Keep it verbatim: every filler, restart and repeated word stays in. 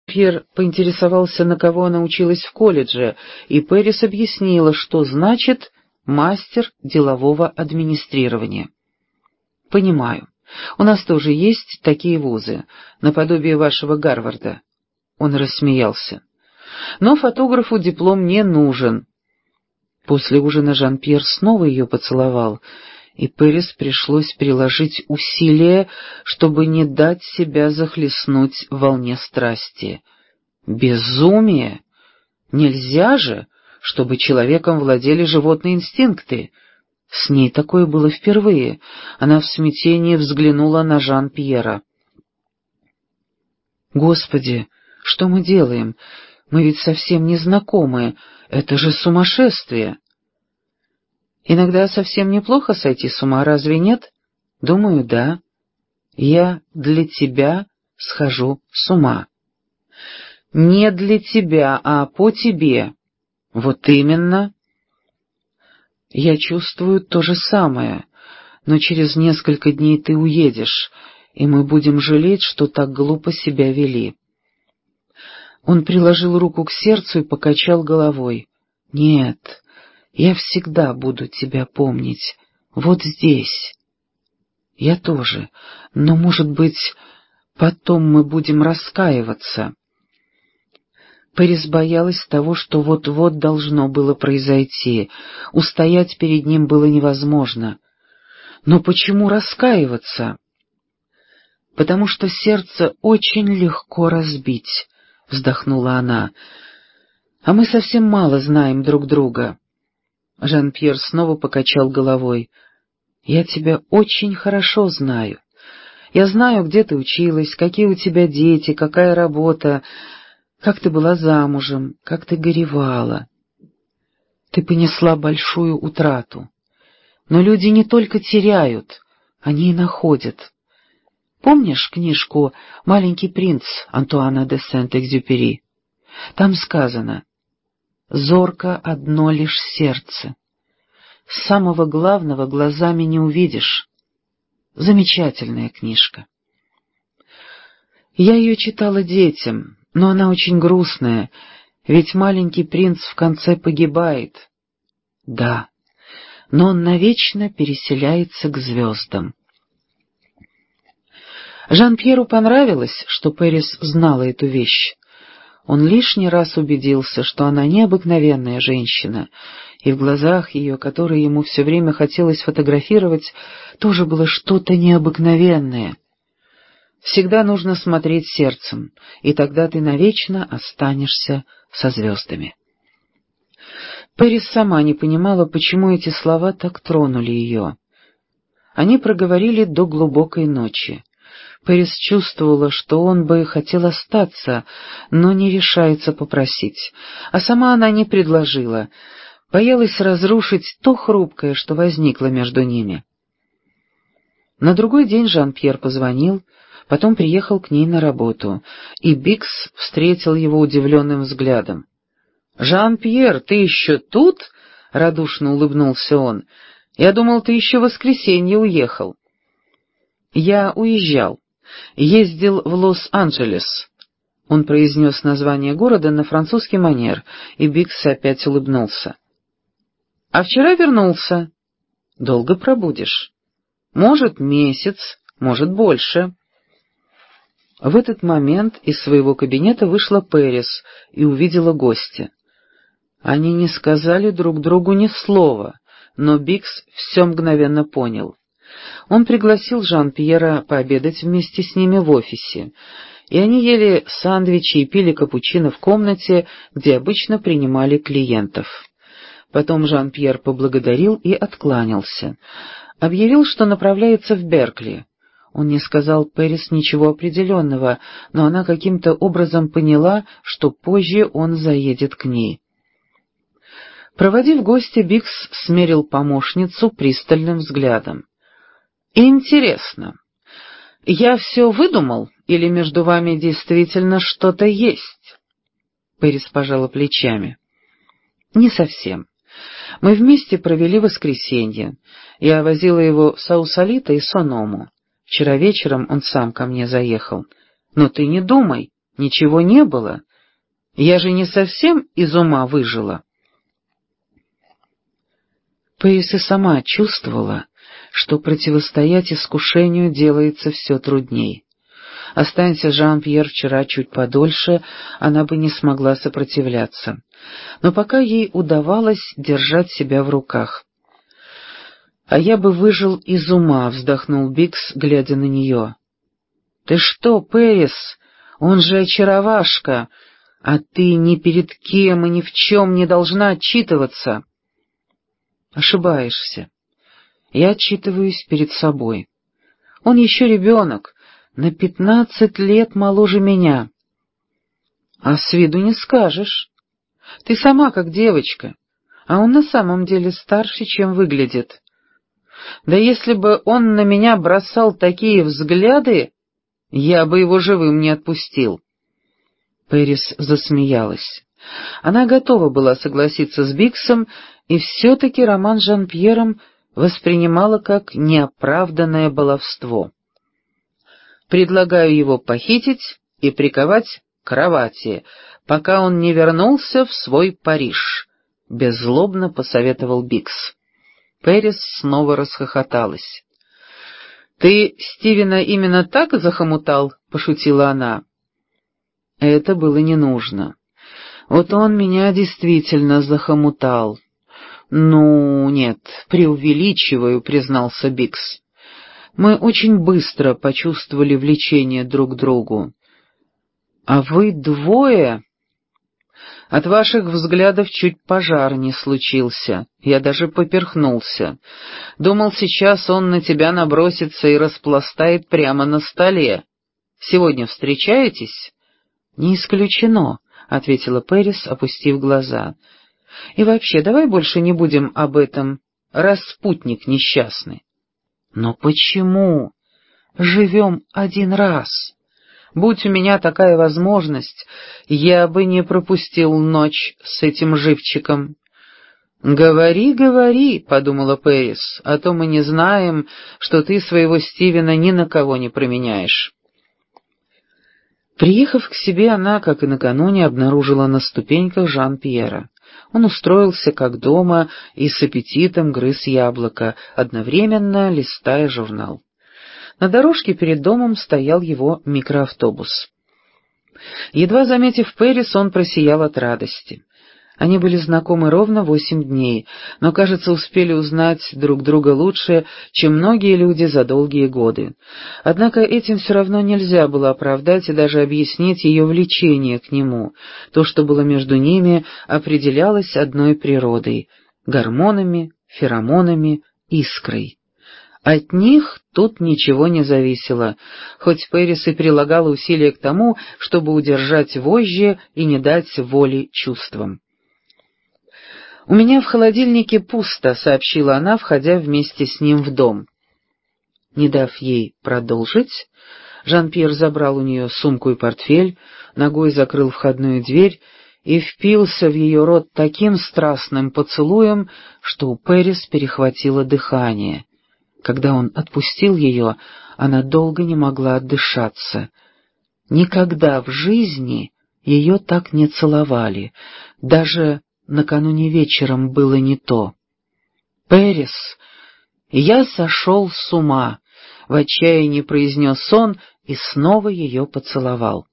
Пьер поинтересовался, на кого она училась в колледже, и Пэрис объяснила, что значит «мастер делового администрирования». «Понимаю. У нас тоже есть такие вузы, наподобие вашего Гарварда». Он рассмеялся. «Но фотографу диплом не нужен». После ужина Жан-Пьер снова ее поцеловал, и Пэрис пришлось приложить усилия, чтобы не дать себя захлестнуть в волне страсти. Безумие! Нельзя же, чтобы человеком владели животные инстинкты. С ней такое было впервые. Она в смятении взглянула на Жан-Пьера. «Господи, что мы делаем? Мы ведь совсем не знакомы. Это же сумасшествие!» «Иногда совсем неплохо сойти с ума, разве нет?» «Думаю, да. Я для тебя схожу с ума». «Не для тебя, а по тебе». «Вот именно». «Я чувствую то же самое, но через несколько дней ты уедешь, и мы будем жалеть, что так глупо себя вели». Он приложил руку к сердцу и покачал головой. «Нет, я всегда буду тебя помнить. Вот здесь». «Я тоже. Но, может быть, потом мы будем раскаиваться». Пэрис боялась того, что вот-вот должно было произойти. Устоять перед ним было невозможно. Но почему раскаиваться? «Потому что сердце очень легко разбить», — вздохнула она. «А мы совсем мало знаем друг друга». Жан-Пьер снова покачал головой. «Я тебя очень хорошо знаю. Я знаю, где ты училась, какие у тебя дети, какая работа, как ты была замужем, как ты горевала. Ты понесла большую утрату. Но люди не только теряют, они и находят. Помнишь книжку «Маленький принц» Антуана де Сент-Экзюпери? Там сказано: «Зорко одно лишь сердце. Самого главного глазами не увидишь». Замечательная книжка. Я ее читала детям, но она очень грустная, ведь маленький принц в конце погибает. Да, но он навечно переселяется к звездам. Жан-Пьеру понравилось, что Пэрис знала эту вещь. Он лишний раз убедился, что она необыкновенная женщина, и в глазах ее, которые ему все время хотелось фотографировать, тоже было что-то необыкновенное. Всегда нужно смотреть сердцем, и тогда ты навечно останешься со звездами. Пэрис сама не понимала, почему эти слова так тронули ее. Они проговорили до глубокой ночи. Пэрис чувствовала, что он бы хотел остаться, но не решается попросить, а сама она не предложила, боялась разрушить то хрупкое, что возникло между ними. На другой день Жан-Пьер позвонил, потом приехал к ней на работу, и Бикс встретил его удивленным взглядом. «Жан-Пьер, ты еще тут?» — радушно улыбнулся он. «Я думал, ты еще в воскресенье уехал». «Я уезжал. Ездил в Лос-Анджелес». Он произнес название города на французский манер, и Бикс опять улыбнулся. «А вчера вернулся. Долго пробудешь? Может, месяц, может, больше». В этот момент из своего кабинета вышла Пэрис и увидела гостя. Они не сказали друг другу ни слова, но Бикс все мгновенно понял. Он пригласил Жан-Пьера пообедать вместе с ними в офисе, и они ели сэндвичи и пили капучино в комнате, где обычно принимали клиентов. Потом Жан-Пьер поблагодарил и откланялся. Объявил, что направляется в Беркли. Он не сказал Пэрис ничего определенного, но она каким-то образом поняла, что позже он заедет к ней. Проводив гостя, Бикс смерил помощницу пристальным взглядом. «Интересно, я все выдумал, или между вами действительно что-то есть?» Пэрис пожала плечами. «Не совсем. Мы вместе провели воскресенье. Я возила его в Саусалито и Соному. Вчера вечером он сам ко мне заехал. Но ты не думай, ничего не было. Я же не совсем из ума выжила». Пэрис и сама чувствовала, что противостоять искушению делается все трудней. Останься Жан-Пьер вчера чуть подольше, она бы не смогла сопротивляться. Но пока ей удавалось держать себя в руках. «А я бы выжил из ума», — вздохнул Бикс, глядя на нее. «Ты что, Пэрис, он же очаровашка, а ты ни перед кем и ни в чем не должна отчитываться». «Ошибаешься. Я отчитываюсь перед собой. Он еще ребенок, на пятнадцать лет моложе меня». «А с виду не скажешь. Ты сама как девочка, а он на самом деле старше, чем выглядит. Да если бы он на меня бросал такие взгляды, я бы его живым не отпустил». Пэрис засмеялась. Она готова была согласиться с Биксом, и все-таки роман с Жан-Пьером воспринимала как неоправданное баловство. «Предлагаю его похитить и приковать к кровати, пока он не вернулся в свой Париж», — беззлобно посоветовал Бикс. Пэрис снова расхохоталась. «Ты Стивена именно так захомутал?» — пошутила она. «Это было не нужно. Вот он меня действительно захомутал». «Ну, нет, преувеличиваю», — признался Бикс. «Мы очень быстро почувствовали влечение друг к другу. А вы двое...» «От ваших взглядов чуть пожар не случился. Я даже поперхнулся. Думал, сейчас он на тебя набросится и распластает прямо на столе. Сегодня встречаетесь?» «Не исключено», — ответила Пэрис, опустив глаза. «И вообще, давай больше не будем об этом, распутник несчастный». «Но почему? Живем один раз. Будь у меня такая возможность, я бы не пропустил ночь с этим живчиком». «Говори, говори», — подумала Пэрис, — «а то мы не знаем, что ты своего Стивена ни на кого не променяешь». Приехав к себе, она, как и накануне, обнаружила на ступеньках Жан-Пьера. Он устроился как дома и с аппетитом грыз яблоко, одновременно листая журнал. На дорожке перед домом стоял его микроавтобус. Едва заметив Пэрис, он просиял от радости. Они были знакомы ровно восемь дней, но, кажется, успели узнать друг друга лучше, чем многие люди за долгие годы. Однако этим все равно нельзя было оправдать и даже объяснить ее влечение к нему. То, что было между ними, определялось одной природой — гормонами, феромонами, искрой. От них тут ничего не зависело, хоть Пэрис и прилагала усилия к тому, чтобы удержать вожжи и не дать воли чувствам. «У меня в холодильнике пусто», — сообщила она, входя вместе с ним в дом. Не дав ей продолжить, Жан-Пьер забрал у нее сумку и портфель, ногой закрыл входную дверь и впился в ее рот таким страстным поцелуем, что у Пэрис перехватило дыхание. Когда он отпустил ее, она долго не могла отдышаться. Никогда в жизни ее так не целовали, даже накануне вечером было не то. «Пэрис, я сошел с ума», — в отчаянии произнес он и снова ее поцеловал.